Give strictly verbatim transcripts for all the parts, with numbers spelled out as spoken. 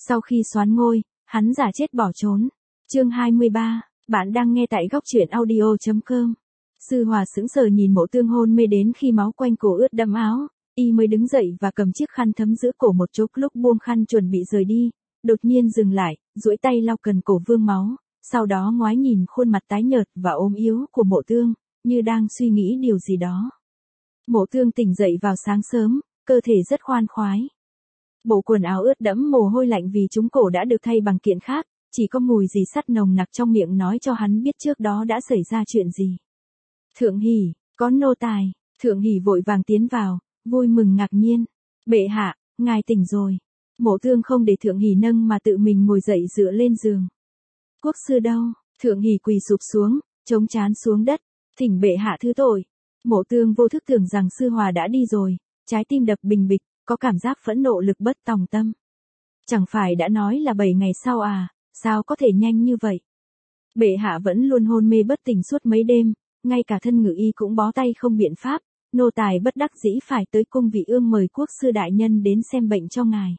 Sau khi soán ngôi, hắn giả chết bỏ trốn. Chương hai mươi ba, bạn đang nghe tại góc truyện audio chấm com. Sư Hòa sững sờ nhìn Mộ Tương hôn mê đến khi máu quanh cổ ướt đẫm áo, y mới đứng dậy và cầm chiếc khăn thấm giữa cổ một chốc, lúc buông khăn chuẩn bị rời đi, đột nhiên dừng lại, duỗi tay lau cần cổ vương máu, sau đó ngoái nhìn khuôn mặt tái nhợt và ốm yếu của Mộ Tương, như đang suy nghĩ điều gì đó. Mộ Tương tỉnh dậy vào sáng sớm, cơ thể rất khoan khoái. Bộ quần áo ướt đẫm mồ hôi lạnh vì trúng cổ đã được thay bằng kiện khác, chỉ có mùi dì sắt nồng nặc trong miệng nói cho hắn biết trước đó đã xảy ra chuyện gì. Thượng Hỉ, có nô tài. Thượng Hỉ vội vàng tiến vào, vui mừng ngạc nhiên. Bệ hạ, ngài tỉnh rồi. Mộ Tương không để Thượng Hỉ nâng mà tự mình ngồi dậy dựa lên giường. Quốc sư đâu? Thượng Hỉ quỳ sụp xuống, chống trán xuống đất. Thỉnh bệ hạ thứ tội. Mộ Tương vô thức tưởng rằng Sư Hòa đã đi rồi, trái tim đập bình bịch, có cảm giác phẫn nộ lực bất tòng tâm. Chẳng phải đã nói là bảy ngày sau à, sao có thể nhanh như vậy? Bệ hạ vẫn luôn hôn mê bất tỉnh suốt mấy đêm, ngay cả thân ngự y cũng bó tay không biện pháp, nô tài bất đắc dĩ phải tới cung vị ương mời quốc sư đại nhân đến xem bệnh cho ngài.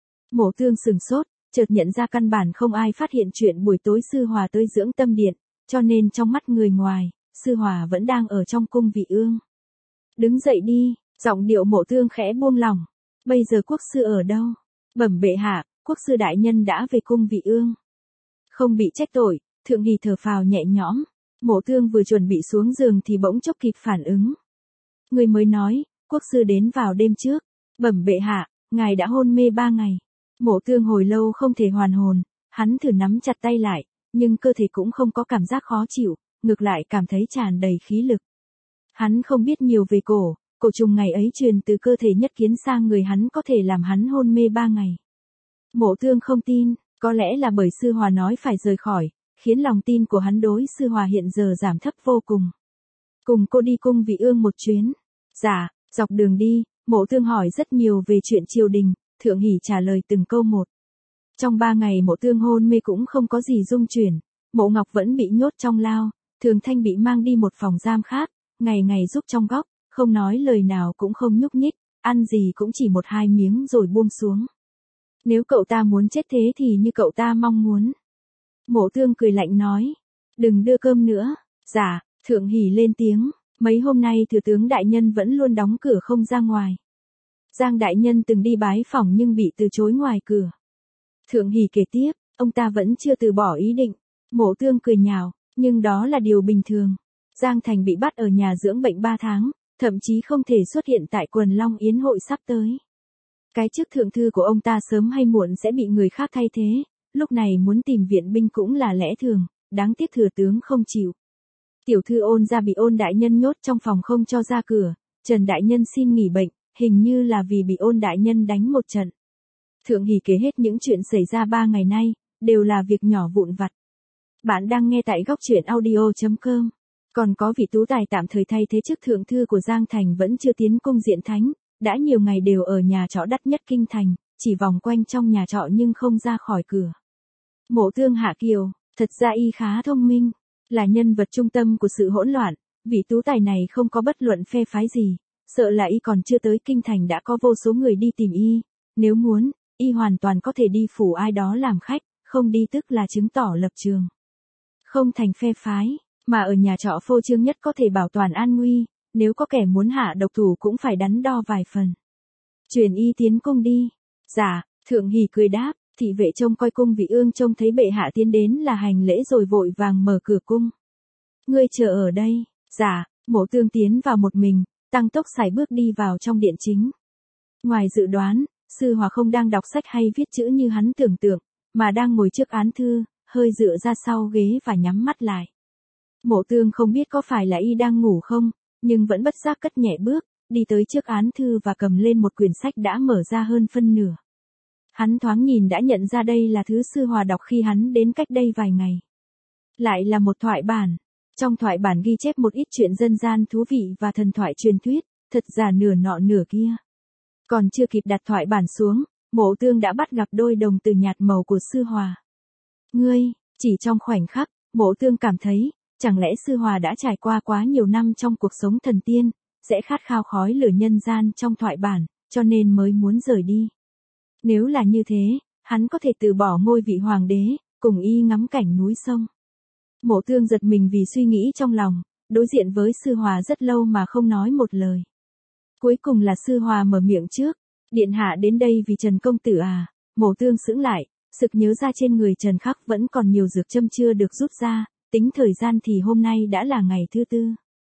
Mộ Tương sừng sốt, chợt nhận ra căn bản không ai phát hiện chuyện buổi tối Sư Hòa tới dưỡng tâm điện, cho nên trong mắt người ngoài, Sư Hòa vẫn đang ở trong cung vị ương. Đứng dậy đi, giọng điệu Mộ Tương khẽ buông lỏng. Bây giờ quốc sư ở đâu? Bẩm bệ hạ, quốc sư đại nhân đã về cung vị ương. Không bị trách tội, Thượng Hỉ thở phào nhẹ nhõm. Mộ Tương vừa chuẩn bị xuống giường thì bỗng chốc kịp phản ứng. Người mới nói, quốc sư đến vào đêm trước. Bẩm bệ hạ, ngài đã hôn mê ba ngày. Mộ Tương hồi lâu không thể hoàn hồn, hắn thử nắm chặt tay lại, nhưng cơ thể cũng không có cảm giác khó chịu, ngược lại cảm thấy tràn đầy khí lực. Hắn không biết nhiều về cổ, cổ trùng ngày ấy truyền từ cơ thể Nhất Kiến sang người hắn có thể làm hắn hôn mê ba ngày. Mộ Tương không tin, có lẽ là bởi Sư Hòa nói phải rời khỏi, khiến lòng tin của hắn đối Sư Hòa hiện giờ giảm thấp vô cùng. Cùng cô đi cung vị ương một chuyến. Dạ, dọc đường đi, Mộ Tương hỏi rất nhiều về chuyện triều đình, Thượng Hỉ trả lời từng câu một. Trong ba ngày Mộ Tương hôn mê cũng không có gì dung chuyển, Mộ Ngọc vẫn bị nhốt trong lao, Thường Thanh bị mang đi một phòng giam khác, ngày ngày giúp trong góc, không nói lời nào cũng không nhúc nhích, ăn gì cũng chỉ một hai miếng rồi buông xuống. Nếu cậu ta muốn chết thế thì như cậu ta mong muốn. Mộ Tương cười lạnh nói, đừng đưa cơm nữa. Dạ, Thượng Hỉ lên tiếng, mấy hôm nay thừa tướng đại nhân vẫn luôn đóng cửa không ra ngoài. Giang đại nhân từng đi bái phỏng nhưng bị từ chối ngoài cửa. Thượng Hỉ kể tiếp, ông ta vẫn chưa từ bỏ ý định. Mộ Tương cười nhạo, nhưng đó là điều bình thường. Giang Thành bị bắt ở nhà dưỡng bệnh ba tháng, thậm chí không thể xuất hiện tại Quần Long Yến hội sắp tới. Cái chức thượng thư của ông ta sớm hay muộn sẽ bị người khác thay thế, lúc này muốn tìm viện binh cũng là lẽ thường, đáng tiếc thừa tướng không chịu. Tiểu thư Ôn gia bị Ôn đại nhân nhốt trong phòng không cho ra cửa, Trần đại nhân xin nghỉ bệnh, hình như là vì bị Ôn đại nhân đánh một trận. Thượng Hỉ kể hết những chuyện xảy ra ba ngày nay, đều là việc nhỏ vụn vặt. Bạn đang nghe tại góc truyện audio chấm com. Còn có vị tú tài tạm thời thay thế chức thượng thư của Giang Thành vẫn chưa tiến cung diện thánh, đã nhiều ngày đều ở nhà trọ đắt nhất kinh thành, chỉ vòng quanh trong nhà trọ nhưng không ra khỏi cửa. Mộ Tương hạ kiều, thật ra y khá thông minh, là nhân vật trung tâm của sự hỗn loạn, vị tú tài này không có bất luận phe phái gì, sợ là y còn chưa tới kinh thành đã có vô số người đi tìm y, nếu muốn, y hoàn toàn có thể đi phủ ai đó làm khách, không đi tức là chứng tỏ lập trường. Không thành phe phái, mà ở nhà trọ phô trương nhất có thể bảo toàn an nguy, nếu có kẻ muốn hạ độc thủ cũng phải đắn đo vài phần. Truyền y tiến cung đi. Dạ, Thượng Hỉ cười đáp, thị vệ trông coi cung vị ương trông thấy bệ hạ tiến đến là hành lễ rồi vội vàng mở cửa cung. Ngươi chờ ở đây. Dạ, Mộ Tương tiến vào một mình, tăng tốc sải bước đi vào trong điện chính. Ngoài dự đoán, Sư Hòa không đang đọc sách hay viết chữ như hắn tưởng tượng, mà đang ngồi trước án thư, hơi dựa ra sau ghế và nhắm mắt lại. Mộ Tương không biết có phải là y đang ngủ không, nhưng vẫn bất giác cất nhẹ bước, đi tới trước án thư và cầm lên một quyển sách đã mở ra hơn phân nửa. Hắn thoáng nhìn đã nhận ra đây là thứ Sư Hòa đọc khi hắn đến cách đây vài ngày. Lại là một thoại bản. Trong thoại bản ghi chép một ít chuyện dân gian thú vị và thần thoại truyền thuyết, thật giả nửa nọ nửa kia. Còn chưa kịp đặt thoại bản xuống, Mộ Tương đã bắt gặp đôi đồng tử nhạt màu của Sư Hòa. Ngươi, chỉ trong khoảnh khắc, Mộ Tương cảm thấy, chẳng lẽ Sư Hòa đã trải qua quá nhiều năm trong cuộc sống thần tiên, sẽ khát khao khói lửa nhân gian trong thoại bản, cho nên mới muốn rời đi. Nếu là như thế, hắn có thể từ bỏ ngôi vị hoàng đế, cùng y ngắm cảnh núi sông. Mộ Tương giật mình vì suy nghĩ trong lòng, đối diện với Sư Hòa rất lâu mà không nói một lời. Cuối cùng là Sư Hòa mở miệng trước, điện hạ đến đây vì Trần công tử à? Mộ Tương sững lại, sực nhớ ra trên người Trần Khắc vẫn còn nhiều dược châm chưa được rút ra, tính thời gian thì hôm nay đã là ngày thứ tư.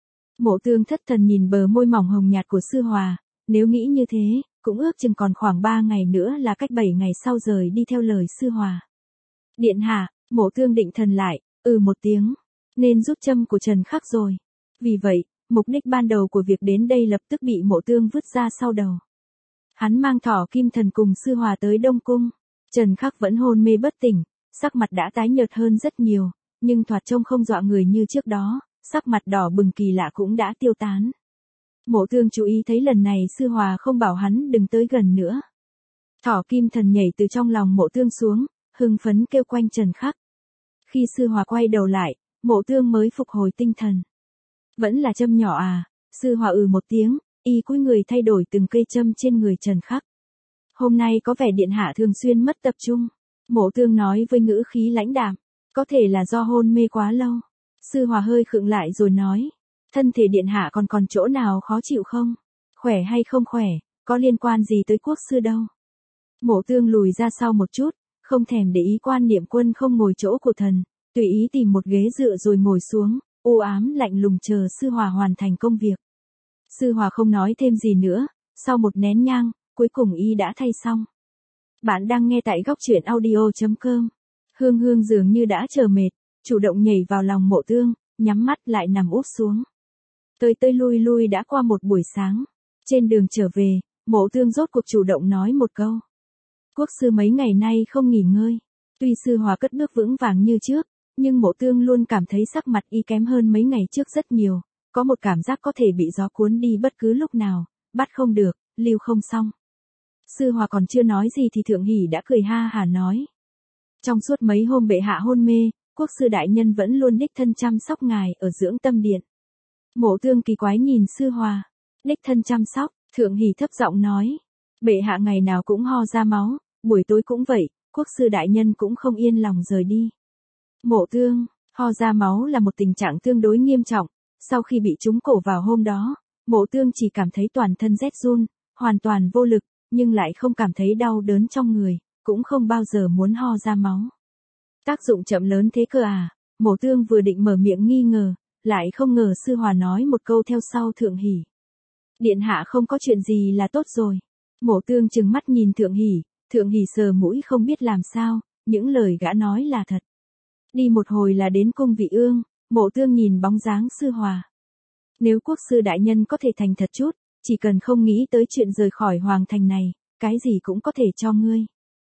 Mộ Tương thất thần nhìn bờ môi mỏng hồng nhạt của Sư Hòa, nếu nghĩ như thế, cũng ước chừng còn khoảng ba ngày nữa là cách bảy ngày sau rời đi theo lời Sư Hòa. Điện hạ, Mộ Tương định thần lại, ừ một tiếng, nên rút châm của Trần Khắc rồi. Vì vậy, mục đích ban đầu của việc đến đây lập tức bị Mộ Tương vứt ra sau đầu. Hắn mang Thỏ Kim Thần cùng Sư Hòa tới Đông Cung. Trần Khắc vẫn hôn mê bất tỉnh, sắc mặt đã tái nhợt hơn rất nhiều, nhưng thoạt trông không dọa người như trước đó, sắc mặt đỏ bừng kỳ lạ cũng đã tiêu tán. Mộ Tương chú ý thấy lần này Sư Hòa không bảo hắn đừng tới gần nữa. Thỏ Kim Thần nhảy từ trong lòng Mộ Tương xuống, hưng phấn kêu quanh Trần Khắc. Khi Sư Hòa quay đầu lại, Mộ Tương mới phục hồi tinh thần. Vẫn là châm nhỏ à? Sư Hòa ừ một tiếng, y cúi người thay đổi từng cây châm trên người Trần Khắc. Hôm nay có vẻ điện hạ thường xuyên mất tập trung. Mộ Tương nói với ngữ khí lãnh đạm, có thể là do hôn mê quá lâu. Sư Hòa hơi khựng lại rồi nói, thân thể điện hạ còn còn chỗ nào khó chịu không? Khỏe hay không khỏe, có liên quan gì tới quốc sư đâu. Mộ Tương lùi ra sau một chút, không thèm để ý Quan Niệm Quân không ngồi chỗ của thần, tùy ý tìm một ghế dựa rồi ngồi xuống, u ám lạnh lùng chờ Sư Hòa hoàn thành công việc. Sư Hòa không nói thêm gì nữa, sau một nén nhang, cuối cùng y đã thay xong. Bạn đang nghe tại góc truyện audio chấm com. Hương Hương dường như đã chờ mệt, chủ động nhảy vào lòng Mộ Tương, nhắm mắt lại nằm úp xuống. Tới tới lui lui đã qua một buổi sáng. Trên đường trở về, Mộ Tương rốt cuộc chủ động nói một câu. Quốc sư mấy ngày nay không nghỉ ngơi. Tuy Sư Hòa cất bước vững vàng như trước, nhưng Mộ Tương luôn cảm thấy sắc mặt y kém hơn mấy ngày trước rất nhiều, có một cảm giác có thể bị gió cuốn đi bất cứ lúc nào, bắt không được, lưu không xong. Sư Hòa còn chưa nói gì thì Thượng Hỷ đã cười ha hả nói. Trong suốt mấy hôm bệ hạ hôn mê, quốc sư đại nhân vẫn luôn đích thân chăm sóc ngài ở dưỡng tâm điện. Mộ Tương kỳ quái nhìn Sư Hòa. Đích thân chăm sóc, Thượng Hỷ thấp giọng nói. Bệ hạ ngày nào cũng ho ra máu, buổi tối cũng vậy, quốc sư đại nhân cũng không yên lòng rời đi. Mộ Tương, ho ra máu là một tình trạng tương đối nghiêm trọng, sau khi bị trúng cổ vào hôm đó, Mộ Tương chỉ cảm thấy toàn thân rét run, hoàn toàn vô lực, nhưng lại không cảm thấy đau đớn trong người, cũng không bao giờ muốn ho ra máu. Tác dụng chậm lớn thế cơ à? Mộ Tương vừa định mở miệng nghi ngờ, lại không ngờ Sư Hòa nói một câu theo sau Thượng Hỷ. Điện hạ không có chuyện gì là tốt rồi. Mộ Tương trừng mắt nhìn Thượng Hỷ, Thượng Hỷ sờ mũi không biết làm sao, những lời gã nói là thật. Đi một hồi là đến cung Vị Ương, Mộ Tương nhìn bóng dáng Sư Hòa. Nếu quốc sư đại nhân có thể thành thật chút, chỉ cần không nghĩ tới chuyện rời khỏi hoàng thành này, cái gì cũng có thể cho ngươi.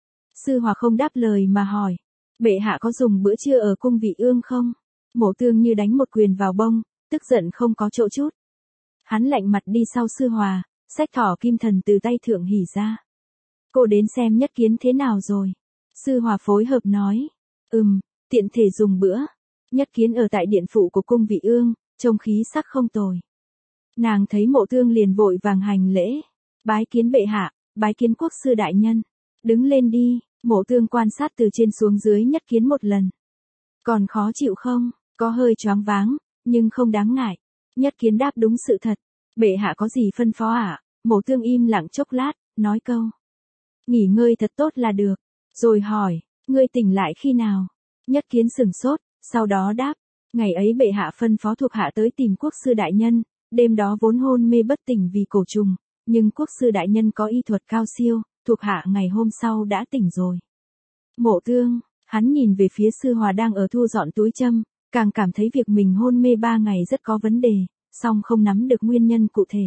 Sư Hòa không đáp lời mà hỏi, bệ hạ có dùng bữa trưa ở cung Vị Ương không? Mộ Tương như đánh một quyền vào bông, tức giận không có chỗ chút. Hắn lạnh mặt đi sau Sư Hòa, xách Thỏ Kim Thần từ tay Thượng Hỷ ra. Cô đến xem Nhất Kiến thế nào rồi? Sư Hòa phối hợp nói, ừm, tiện thể dùng bữa. Nhất Kiến ở tại điện phụ của cung Vị Ương, trông khí sắc không tồi. Nàng thấy Mộ Tương liền vội vàng hành lễ, bái kiến bệ hạ, bái kiến quốc sư đại nhân. Đứng lên đi. Mộ Tương quan sát từ trên xuống dưới Nhất Kiến một lần. Còn khó chịu không? Có hơi choáng váng, nhưng không đáng ngại. Nhất Kiến đáp đúng sự thật. Bệ hạ có gì phân phó ạ? À? Mộ Tương im lặng chốc lát, nói câu. Nghỉ ngơi thật tốt là được. Rồi hỏi, ngươi tỉnh lại khi nào? Nhất Kiến sửng sốt, sau đó đáp. Ngày ấy bệ hạ phân phó thuộc hạ tới tìm quốc sư đại nhân. Đêm đó vốn hôn mê bất tỉnh vì cổ trùng, nhưng quốc sư đại nhân có y thuật cao siêu, thuộc hạ ngày hôm sau đã tỉnh rồi. Mộ Tương, hắn nhìn về phía Sư Hòa đang ở thu dọn túi châm, càng cảm thấy việc mình hôn mê ba ngày rất có vấn đề, song không nắm được nguyên nhân cụ thể.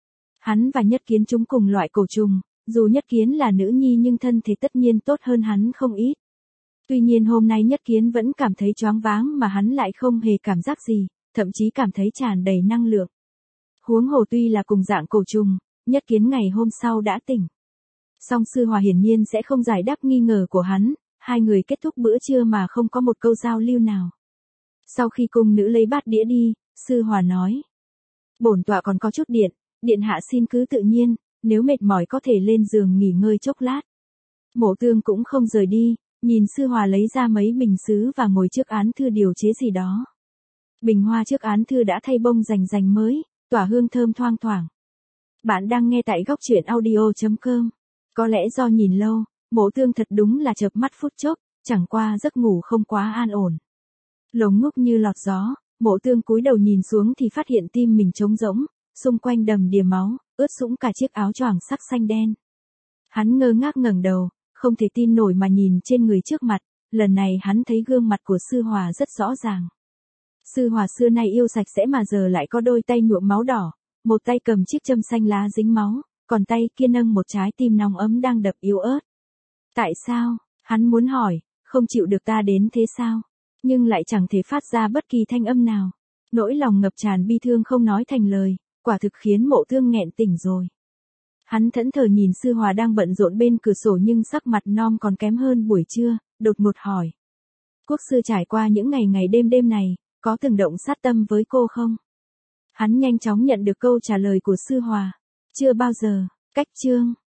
Hắn và Nhất Kiến chúng cùng loại cổ trùng, dù Nhất Kiến là nữ nhi nhưng thân thể tất nhiên tốt hơn hắn không ít. Tuy nhiên hôm nay Nhất Kiến vẫn cảm thấy choáng váng mà hắn lại không hề cảm giác gì, thậm chí cảm thấy tràn đầy năng lượng. Huống hồ tuy là cùng dạng cổ trùng, Nhất Kiến ngày hôm sau đã tỉnh. Song Sư Hòa hiển nhiên sẽ không giải đáp nghi ngờ của hắn, hai người kết thúc bữa trưa mà không có một câu giao lưu nào. Sau khi cung nữ lấy bát đĩa đi, Sư Hòa nói. Bổn tọa còn có chút điện, điện hạ xin cứ tự nhiên, nếu mệt mỏi có thể lên giường nghỉ ngơi chốc lát. Mộ Tương cũng không rời đi, nhìn Sư Hòa lấy ra mấy bình sứ và ngồi trước án thư điều chế gì đó. Bình hoa trước án thư đã thay bông rành rành mới, tỏa hương thơm thoang thoảng. Bạn đang nghe tại góc truyện audio chấm com. Có lẽ do nhìn lâu, Mộ Tương thật đúng là chợp mắt phút chốc, chẳng qua giấc ngủ không quá an ổn. Lồng ngúc như lọt gió, Mộ Tương cúi đầu nhìn xuống thì phát hiện tim mình trống rỗng, xung quanh đầm đìa máu, ướt sũng cả chiếc áo choàng sắc xanh đen. Hắn ngơ ngác ngẩng đầu, không thể tin nổi mà nhìn trên người trước mặt, lần này hắn thấy gương mặt của Sư Hòa rất rõ ràng. Sư Hòa xưa nay yêu sạch sẽ mà giờ lại có đôi tay nhuộm máu đỏ, một tay cầm chiếc châm xanh lá dính máu, còn tay kia nâng một trái tim nóng ấm đang đập yếu ớt. Tại sao? Hắn muốn hỏi, không chịu được ta đến thế sao? Nhưng lại chẳng thể phát ra bất kỳ thanh âm nào. Nỗi lòng ngập tràn bi thương không nói thành lời, quả thực khiến Mộ Tương nghẹn tỉnh rồi. Hắn thẫn thờ nhìn Sư Hòa đang bận rộn bên cửa sổ nhưng sắc mặt non còn kém hơn buổi trưa, đột ngột hỏi. Quốc sư trải qua những ngày ngày đêm đêm này, có từng động sát tâm với cô không? Hắn nhanh chóng nhận được câu trả lời của Sư Hòa. Chưa bao giờ. Cách chương.